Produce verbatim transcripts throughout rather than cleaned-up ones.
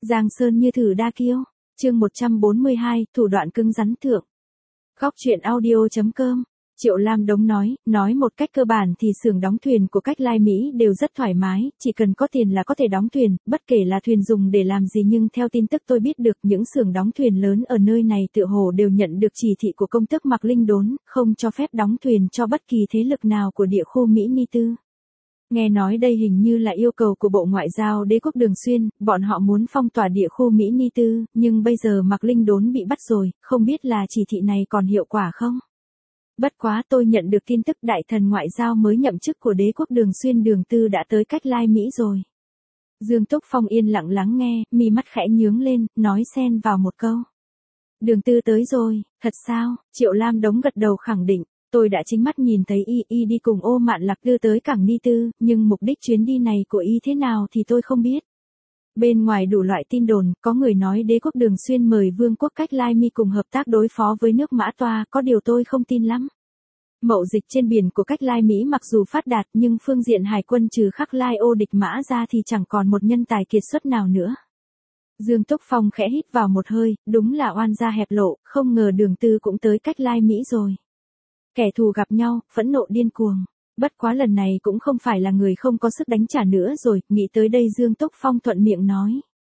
Giang Sơn như thử đa kiêu. Chương một trăm bốn mươi hai, thủ đoạn cứng rắn thượng. Góc truyện audio chấm com. Triệu Lam Đống nói, nói một cách cơ bản thì xưởng đóng thuyền của Cách Lai Mỹ đều rất thoải mái, chỉ cần có tiền là có thể đóng thuyền, bất kể là thuyền dùng để làm gì, nhưng theo tin tức tôi biết được những xưởng đóng thuyền lớn ở nơi này tựa hồ đều nhận được chỉ thị của công tước Mạc Linh Đốn, không cho phép đóng thuyền cho bất kỳ thế lực nào của địa khu Mỹ Ni Tư. Nghe nói đây hình như là yêu cầu của Bộ Ngoại giao Đế quốc Đường Xuyên, bọn họ muốn phong tỏa địa khu Mỹ Ni Tư, nhưng bây giờ Mạc Linh Đốn bị bắt rồi, không biết là chỉ thị này còn hiệu quả không? Bất quá tôi nhận được tin tức đại thần ngoại giao mới nhậm chức của Đế quốc Đường Xuyên Đường Tư đã tới Cách Lai Mỹ rồi. Dương Túc Phong yên lặng lắng nghe, mi mắt khẽ nhướng lên, nói xen vào một câu. Đường Tư tới rồi, thật sao? Triệu Lam Đống gật đầu khẳng định. Tôi đã chính mắt nhìn thấy y y đi cùng Ô Mạn Lạc đưa tới cảng Ni Tư, nhưng mục đích chuyến đi này của y thế nào thì tôi không biết. Bên ngoài đủ loại tin đồn, có người nói Đế quốc Đường Xuyên mời Vương quốc Cách Lai Mi cùng hợp tác đối phó với nước Mã Toa, có điều tôi không tin lắm. Mậu dịch trên biển của Cách Lai Mỹ mặc dù phát đạt nhưng phương diện hải quân trừ Khắc Lai Ô địch Mã ra thì chẳng còn một nhân tài kiệt xuất nào nữa. Dương Túc Phong khẽ hít vào một hơi, đúng là oan gia hẹp lộ, không ngờ Đường Tư cũng tới Cách Lai Mỹ rồi. Kẻ thù gặp nhau, phẫn nộ điên cuồng. Bất quá lần này cũng không phải là người không có sức đánh trả nữa rồi, nghĩ tới đây Dương Túc Phong thuận miệng nói.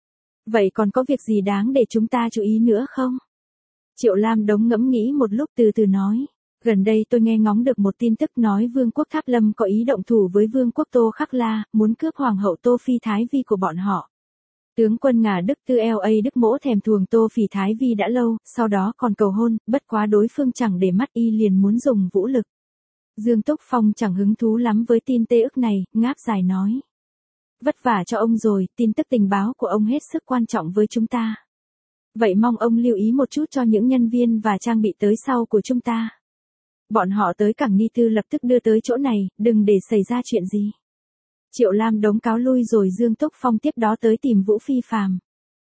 Vậy còn có việc gì đáng để chúng ta chú ý nữa không? Triệu Lam Đống ngẫm nghĩ một lúc từ từ nói. Gần đây tôi nghe ngóng được một tin tức nói Vương quốc Tháp Lâm có ý động thủ với Vương quốc Tô Khắc La, muốn cướp Hoàng hậu Tô Phi Thái Vi của bọn họ. Tướng quân Ngà Đức Tư L A Đức Mỗ thèm thuồng Tô Phỉ Thái Vi đã lâu, sau đó còn cầu hôn, bất quá đối phương chẳng để mắt y liền muốn dùng vũ lực. Dương Túc Phong chẳng hứng thú lắm với tin tê ức này, ngáp dài nói. Vất vả cho ông rồi, tin tức tình báo của ông hết sức quan trọng với chúng ta. Vậy mong ông lưu ý một chút cho những nhân viên và trang bị tới sau của chúng ta. Bọn họ tới cảng Ni Tư lập tức đưa tới chỗ này, đừng để xảy ra chuyện gì. Triệu Lam Đống cáo lui rồi Dương Túc Phong tiếp đó tới tìm Vũ Phi Phàm.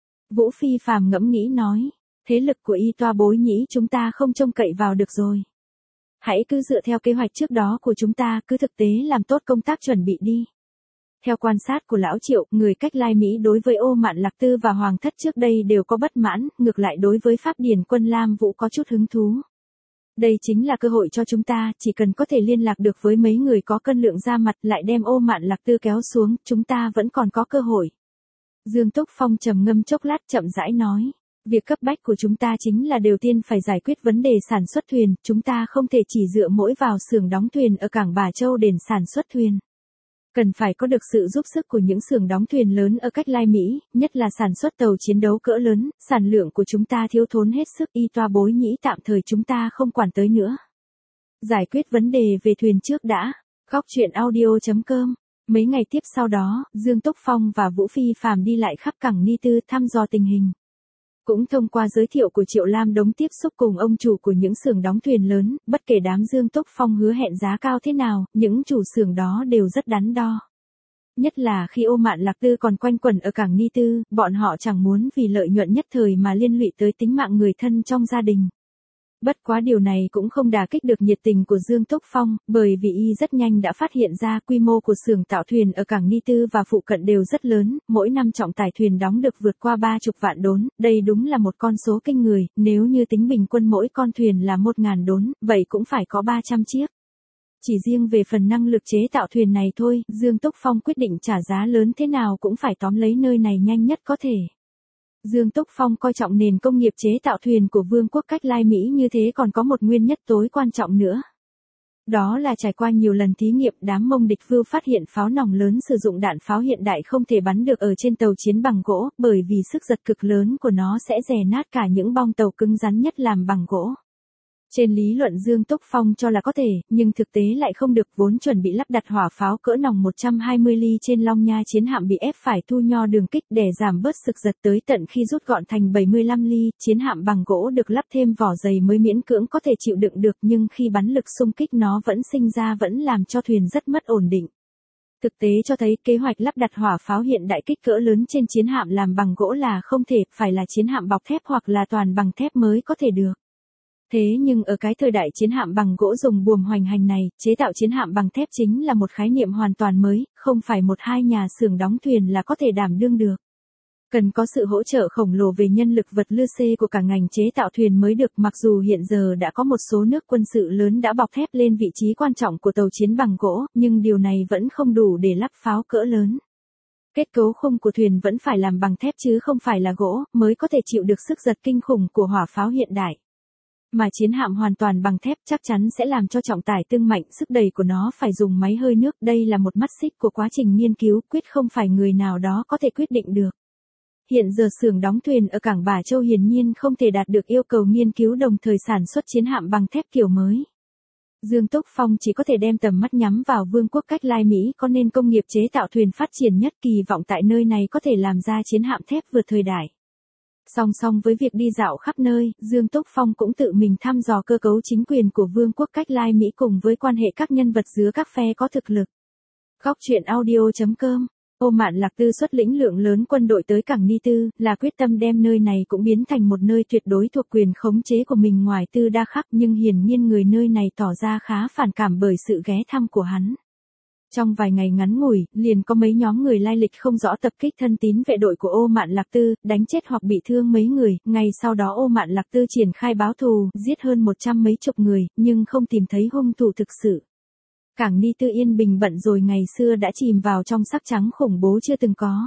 Vũ Phi Phàm ngẫm nghĩ nói, thế lực của y toa bối nhĩ chúng ta không trông cậy vào được rồi. Hãy cứ dựa theo kế hoạch trước đó của chúng ta, cứ thực tế làm tốt công tác chuẩn bị đi. Theo quan sát của lão Triệu, người Cách Lai Mỹ đối với Ô Mạn Lạc Tư và Hoàng thất trước đây đều có bất mãn, ngược lại đối với Pháp Điển quân Lam Vũ có chút hứng thú. Đây chính là cơ hội cho chúng ta, chỉ cần có thể liên lạc được với mấy người có cân lượng ra mặt lại đem Ô Mạn Lạc Tư kéo xuống, chúng ta vẫn còn có cơ hội. Dương Túc Phong trầm ngâm chốc lát chậm rãi nói, việc cấp bách của chúng ta chính là đầu tiên phải giải quyết vấn đề sản xuất thuyền, chúng ta không thể chỉ dựa mỗi vào xưởng đóng thuyền ở cảng Bà Châu để sản xuất thuyền. Cần phải có được sự giúp sức của những xưởng đóng thuyền lớn ở Cách Lai Mỹ, nhất là sản xuất tàu chiến đấu cỡ lớn, sản lượng của chúng ta thiếu thốn hết sức, y toa bối nhĩ tạm thời chúng ta không quản tới nữa. Giải quyết vấn đề về thuyền trước đã. Góc truyện audio chấm com. Mấy ngày tiếp sau đó, Dương Túc Phong và Vũ Phi Phàm đi lại khắp cảng Ni Tư thăm dò tình hình. Cũng thông qua giới thiệu của Triệu Lam Đống tiếp xúc cùng ông chủ của những xưởng đóng thuyền lớn, bất kể đám Dương Túc Phong hứa hẹn giá cao thế nào, những chủ xưởng đó đều rất đắn đo. Nhất là khi Ô Mạn Lạc Tư còn quanh quẩn ở cảng Ni Tư, bọn họ chẳng muốn vì lợi nhuận nhất thời mà liên lụy tới tính mạng người thân trong gia đình. Bất quá điều này cũng không đả kích được nhiệt tình của Dương Túc Phong, bởi vì y rất nhanh đã phát hiện ra quy mô của xưởng tạo thuyền ở cảng Ni Tư và phụ cận đều rất lớn, mỗi năm trọng tải thuyền đóng được vượt qua ba chục vạn đốn, đây đúng là một con số kinh người, nếu như tính bình quân mỗi con thuyền là một ngàn đốn, vậy cũng phải có ba trăm chiếc. Chỉ riêng về phần năng lực chế tạo thuyền này thôi, Dương Túc Phong quyết định trả giá lớn thế nào cũng phải tóm lấy nơi này nhanh nhất có thể. Dương Túc Phong coi trọng nền công nghiệp chế tạo thuyền của Vương quốc Cách Lai Mỹ như thế còn có một nguyên nhất tối quan trọng nữa. Đó là trải qua nhiều lần thí nghiệm, đám Mông địch vưu phát hiện pháo nòng lớn sử dụng đạn pháo hiện đại không thể bắn được ở trên tàu chiến bằng gỗ, bởi vì sức giật cực lớn của nó sẽ rè nát cả những bong tàu cứng rắn nhất làm bằng gỗ. Trên lý luận Dương Túc Phong cho là có thể, nhưng thực tế lại không được, vốn chuẩn bị lắp đặt hỏa pháo cỡ nòng một trăm hai mươi ly trên Long Nha chiến hạm bị ép phải thu nho đường kích để giảm bớt sức giật tới tận khi rút gọn thành bảy mươi lăm ly, chiến hạm bằng gỗ được lắp thêm vỏ dày mới miễn cưỡng có thể chịu đựng được, nhưng khi bắn lực xung kích nó vẫn sinh ra vẫn làm cho thuyền rất mất ổn định. Thực tế cho thấy kế hoạch lắp đặt hỏa pháo hiện đại kích cỡ lớn trên chiến hạm làm bằng gỗ là không thể, phải là chiến hạm bọc thép hoặc là toàn bằng thép mới có thể được. Thế nhưng ở cái thời đại chiến hạm bằng gỗ dùng buồm hoành hành này, chế tạo chiến hạm bằng thép chính là một khái niệm hoàn toàn mới, không phải một hai nhà xưởng đóng thuyền là có thể đảm đương được. Cần có sự hỗ trợ khổng lồ về nhân lực vật lưu xê của cả ngành chế tạo thuyền mới được, mặc dù hiện giờ đã có một số nước quân sự lớn đã bọc thép lên vị trí quan trọng của tàu chiến bằng gỗ, nhưng điều này vẫn không đủ để lắp pháo cỡ lớn. Kết cấu khung của thuyền vẫn phải làm bằng thép chứ không phải là gỗ, mới có thể chịu được sức giật kinh khủng của hỏa pháo hiện đại. Mà chiến hạm hoàn toàn bằng thép chắc chắn sẽ làm cho trọng tải tương mạnh, sức đẩy của nó phải dùng máy hơi nước, đây là một mắt xích của quá trình nghiên cứu, quyết không phải người nào đó có thể quyết định được. Hiện giờ xưởng đóng thuyền ở cảng Bà Châu hiển nhiên không thể đạt được yêu cầu nghiên cứu đồng thời sản xuất chiến hạm bằng thép kiểu mới. Dương Túc Phong chỉ có thể đem tầm mắt nhắm vào Vương quốc Cách Lai Mỹ, có nên công nghiệp chế tạo thuyền phát triển nhất, kỳ vọng tại nơi này có thể làm ra chiến hạm thép vượt thời đại. Song song với việc đi dạo khắp nơi, Dương Túc Phong cũng tự mình thăm dò cơ cấu chính quyền của Vương quốc Cách Lai Mỹ cùng với quan hệ các nhân vật giữa các phe có thực lực. Góc truyện audio chấm com. Ô Mạn Lạc Tư xuất lĩnh lượng lớn quân đội tới cảng Ni Tư, là quyết tâm đem nơi này cũng biến thành một nơi tuyệt đối thuộc quyền khống chế của mình ngoài Tư Đa Khắc, nhưng hiển nhiên người nơi này tỏ ra khá phản cảm bởi sự ghé thăm của hắn. Trong vài ngày ngắn ngủi, liền có mấy nhóm người lai lịch không rõ tập kích thân tín vệ đội của Ô Mạn Lạc Tư, đánh chết hoặc bị thương mấy người, ngày sau đó Ô Mạn Lạc Tư triển khai báo thù, giết hơn một trăm mấy chục người, nhưng không tìm thấy hung thủ thực sự. Cảng Ni Tư yên bình bận rồi ngày xưa đã chìm vào trong sắc trắng khủng bố chưa từng có.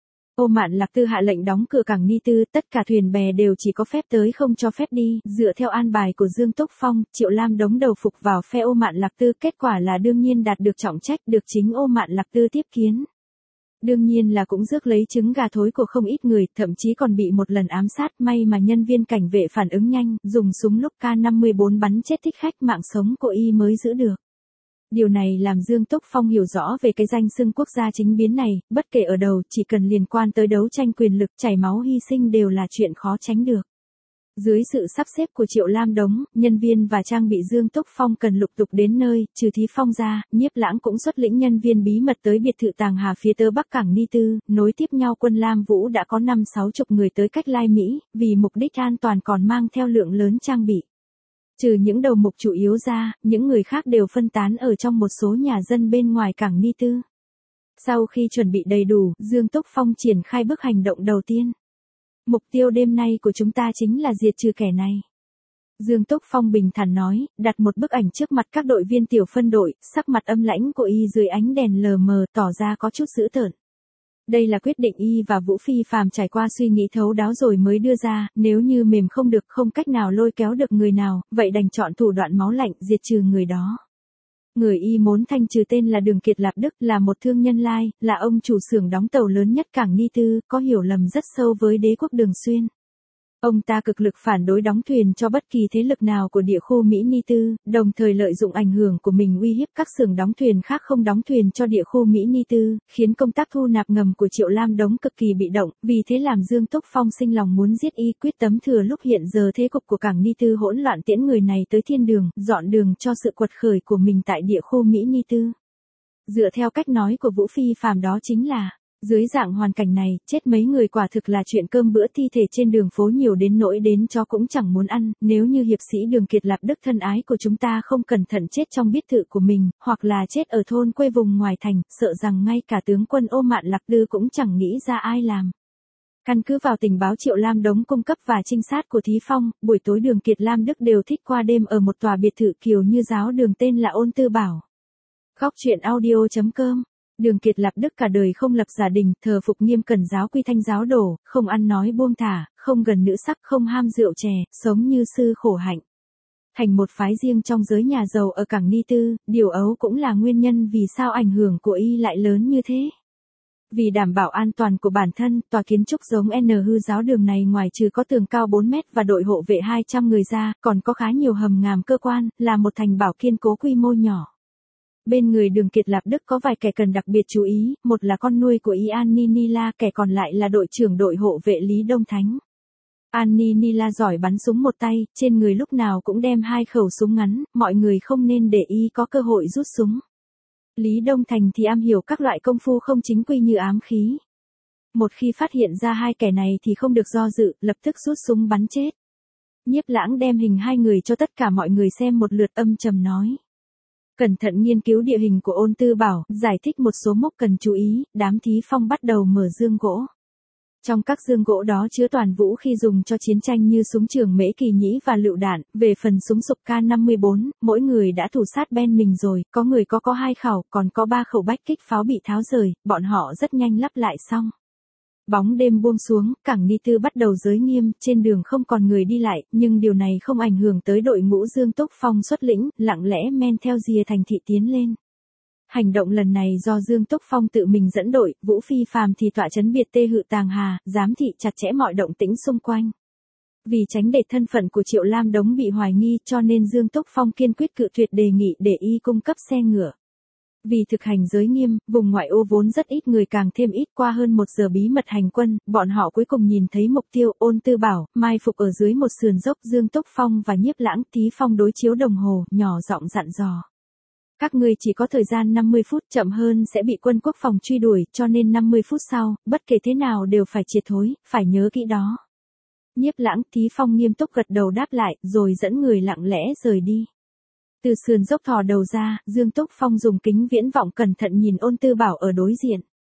Ô Mạn Lạc Tư hạ lệnh đóng cửa cảng Ni Tư, tất cả thuyền bè đều chỉ có phép tới không cho phép đi, dựa theo an bài của Dương Túc Phong, Triệu Lam đóng đầu phục vào phe Ô Mạn Lạc Tư, kết quả là đương nhiên đạt được trọng trách, được chính Ô Mạn Lạc Tư tiếp kiến. Đương nhiên là cũng rước lấy trứng gà thối của không ít người, thậm chí còn bị một lần ám sát, may mà nhân viên cảnh vệ phản ứng nhanh, dùng súng lúc K năm mươi bốn bắn chết thích khách, mạng sống của y mới giữ được. Điều này làm Dương Túc Phong hiểu rõ về cái danh xưng quốc gia chính biến này, bất kể ở đâu, chỉ cần liên quan tới đấu tranh quyền lực, chảy máu hy sinh đều là chuyện khó tránh được. Dưới sự sắp xếp của Triệu Lam Đống, nhân viên và trang bị Dương Túc Phong cần lục tục đến nơi, trừ Thí Phong ra, Nhiếp Lãng cũng xuất lĩnh nhân viên bí mật tới biệt thự Tàng Hà phía tớ bắc cảng Ni Tư, nối tiếp nhau quân Lam Vũ đã có năm sáu chục người tới Cách Lai Mỹ, vì mục đích an toàn còn mang theo lượng lớn trang bị. Trừ những đầu mục chủ yếu ra, những người khác đều phân tán ở trong một số nhà dân bên ngoài cảng Ni Tư. Sau khi chuẩn bị đầy đủ, Dương Túc Phong triển khai bước hành động đầu tiên. Mục tiêu đêm nay của chúng ta chính là diệt trừ kẻ này. Dương Túc Phong bình thản nói, đặt một bức ảnh trước mặt các đội viên tiểu phân đội, sắc mặt âm lãnh của y dưới ánh đèn lờ mờ tỏ ra có chút dữ tợn. Đây là quyết định y và Vũ Phi Phàm trải qua suy nghĩ thấu đáo rồi mới đưa ra, nếu như mềm không được, không cách nào lôi kéo được người nào, vậy đành chọn thủ đoạn máu lạnh diệt trừ người đó. Người y muốn thanh trừ tên là Đường Kiệt Lạp Đức, là một thương nhân lai, là ông chủ xưởng đóng tàu lớn nhất cảng Ni Tư, có hiểu lầm rất sâu với đế quốc Đường Xuyên. Ông ta cực lực phản đối đóng thuyền cho bất kỳ thế lực nào của địa khu Mỹ Ni Tư, đồng thời lợi dụng ảnh hưởng của mình uy hiếp các xưởng đóng thuyền khác không đóng thuyền cho địa khu Mỹ Ni Tư, khiến công tác thu nạp ngầm của Triệu Lam Đống cực kỳ bị động, vì thế làm Dương Túc Phong sinh lòng muốn giết y, quyết tấm thừa lúc hiện giờ thế cục của cảng Ni Tư hỗn loạn tiễn người này tới thiên đường, dọn đường cho sự quật khởi của mình tại địa khu Mỹ Ni Tư. Dựa theo cách nói của Vũ Phi Phàm đó chính là, dưới dạng hoàn cảnh này, chết mấy người quả thực là chuyện cơm bữa, thi thể trên đường phố nhiều đến nỗi đến chó cũng chẳng muốn ăn, nếu như hiệp sĩ Đường Kiệt Lạp Đức thân ái của chúng ta không cẩn thận chết trong biệt thự của mình, hoặc là chết ở thôn quê vùng ngoài thành, sợ rằng ngay cả tướng quân Ô Mạn Lạc Tư cũng chẳng nghĩ ra ai làm. Căn cứ vào tình báo Triệu Lam Đống cung cấp và trinh sát của Thí Phong, buổi tối Đường Kiệt Lam Đức đều thích qua đêm ở một tòa biệt thự kiểu như giáo đường tên là Ôn Tư Bảo. Góc truyện audio chấm com. Đường Kiệt Lạp Đức cả đời không lập gia đình, thờ phục nghiêm cẩn giáo quy thanh giáo đồ, không ăn nói buông thả, không gần nữ sắc, không ham rượu chè, sống như sư khổ hạnh. Thành một phái riêng trong giới nhà giàu ở cảng Ni Tư, điều ấu cũng là nguyên nhân vì sao ảnh hưởng của y lại lớn như thế. Vì đảm bảo an toàn của bản thân, tòa kiến trúc giống N hư giáo đường này ngoài trừ có tường cao bốn mét và đội hộ vệ hai trăm người ra, còn có khá nhiều hầm ngàm cơ quan, là một thành bảo kiên cố quy mô nhỏ. Bên người Đường Kiệt Lạp Đức có vài kẻ cần đặc biệt chú ý, một là con nuôi của y An Nila, kẻ còn lại là đội trưởng đội hộ vệ Lý Đông Thánh. An Nila giỏi bắn súng một tay, trên người lúc nào cũng đem hai khẩu súng ngắn, mọi người không nên để y có cơ hội rút súng. Lý Đông Thành thì am hiểu các loại công phu không chính quy như ám khí. Một khi phát hiện ra hai kẻ này thì không được do dự, lập tức rút súng bắn chết. Nhiếp Lãng đem hình hai người cho tất cả mọi người xem một lượt, âm trầm nói. Cẩn thận nghiên cứu địa hình của Ôn Tư Bảo, giải thích một số mốc cần chú ý, đám Thí Phong bắt đầu mở dương gỗ. Trong các dương gỗ đó chứa toàn vũ khí dùng cho chiến tranh như súng trường Mễ Kỳ Nhĩ và lựu đạn, về phần súng sục K năm mươi bốn, mỗi người đã thủ sát bên mình rồi, có người có có hai khẩu, còn có ba khẩu bách kích pháo bị tháo rời, bọn họ rất nhanh lắp lại xong. Bóng đêm buông xuống, cảng Ni Tư bắt đầu giới nghiêm, trên đường không còn người đi lại, nhưng điều này không ảnh hưởng tới đội ngũ Dương Túc Phong xuất lĩnh, lặng lẽ men theo rìa thành thị tiến lên. Hành động lần này do Dương Túc Phong tự mình dẫn đội, Vũ Phi Phàm thì tọa chấn biệt tê hự tàng hà, giám thị chặt chẽ mọi động tĩnh xung quanh. Vì tránh để thân phận của Triệu Lam Đống bị hoài nghi cho nên Dương Túc Phong kiên quyết cự tuyệt đề nghị để y cung cấp xe ngựa. Vì thực hành giới nghiêm, vùng ngoại ô vốn rất ít người càng thêm ít, qua hơn một giờ bí mật hành quân, bọn họ cuối cùng nhìn thấy mục tiêu Ôn Tư Bảo, mai phục ở dưới một sườn dốc. Dương Túc Phong và Nhiếp Lãng Tí Phong đối chiếu đồng hồ, nhỏ giọng dặn dò. Các ngươi chỉ có thời gian năm mươi phút, chậm hơn sẽ bị quân quốc phòng truy đuổi, cho nên năm mươi phút sau, bất kể thế nào đều phải triệt thối, phải nhớ kỹ đó. Nhiếp Lãng Tí Phong nghiêm túc gật đầu đáp lại, rồi dẫn người lặng lẽ rời đi. Từ sườn dốc thò đầu ra, Dương Túc Phong dùng kính viễn vọng cẩn thận nhìn Ôn Tư Bảo ở đối diện.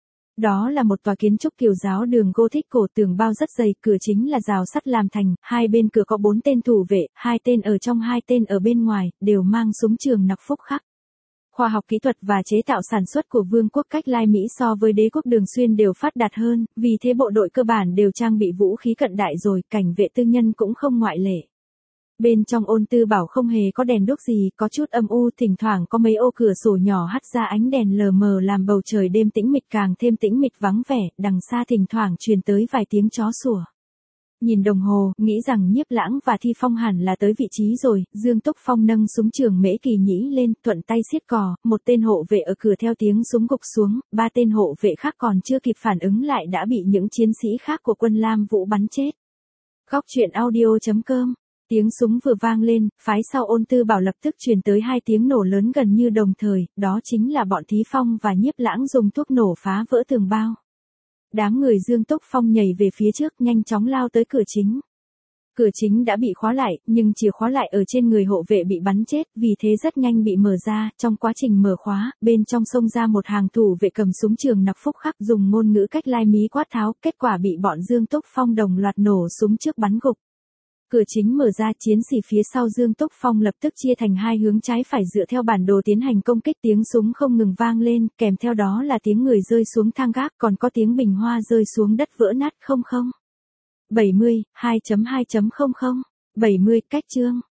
Đó là một tòa kiến trúc Kiều giáo đường Gothic cổ, tường bao rất dày, cửa chính là rào sắt làm thành, hai bên cửa có bốn tên thủ vệ, hai tên ở trong hai tên ở bên ngoài, đều mang súng trường nặc phúc khắc. Khoa học kỹ thuật và chế tạo sản xuất của Vương quốc Cách Lai Mỹ so với đế quốc Đường Xuyên đều phát đạt hơn, vì thế bộ đội cơ bản đều trang bị vũ khí cận đại rồi, cảnh vệ tư nhân cũng không ngoại lệ. Bên trong Ôn Tư Bảo không hề có đèn đuốc gì, có chút âm u, thỉnh thoảng có mấy ô cửa sổ nhỏ hắt ra ánh đèn lờ mờ làm bầu trời đêm tĩnh mịch càng thêm tĩnh mịch vắng vẻ, đằng xa thỉnh thoảng truyền tới vài tiếng chó sủa. Nhìn đồng hồ, nghĩ rằng Nhiếp Lãng và Thi Phong hẳn là tới vị trí rồi, Dương Túc Phong nâng súng trường Mễ Kỳ Nhĩ lên, thuận tay siết cò, một tên hộ vệ ở cửa theo tiếng súng gục xuống, ba tên hộ vệ khác còn chưa kịp phản ứng lại đã bị những chiến sĩ khác của quân Lam Vũ bắn chết. Góc truyện audio chấm com. Tiếng súng vừa vang lên, phái sau Ôn Tư Bảo lập tức truyền tới hai tiếng nổ lớn gần như đồng thời, đó chính là bọn Thí Phong và Nhiếp Lãng dùng thuốc nổ phá vỡ tường bao. Đám người Dương Túc Phong nhảy về phía trước, nhanh chóng lao tới cửa chính. Cửa chính đã bị khóa lại, nhưng chìa khóa lại ở trên người hộ vệ bị bắn chết, vì thế rất nhanh bị mở ra. Trong quá trình mở khóa, bên trong xông ra một hàng thủ vệ cầm súng trường nặc phúc khắc, dùng ngôn ngữ Cách Lai Mỹ quát tháo, kết quả bị bọn Dương Túc Phong đồng loạt nổ súng trước bắn gục. Cửa chính mở ra, chiến sĩ phía sau Dương Túc Phong lập tức chia thành hai hướng trái phải dựa theo bản đồ tiến hành công kích. Tiếng súng không ngừng vang lên, kèm theo đó là tiếng người rơi xuống thang gác, còn có tiếng bình hoa rơi xuống đất vỡ nát. Không không bảy mươi, hai chấm hai chấm không không bảy mươi, cách chương.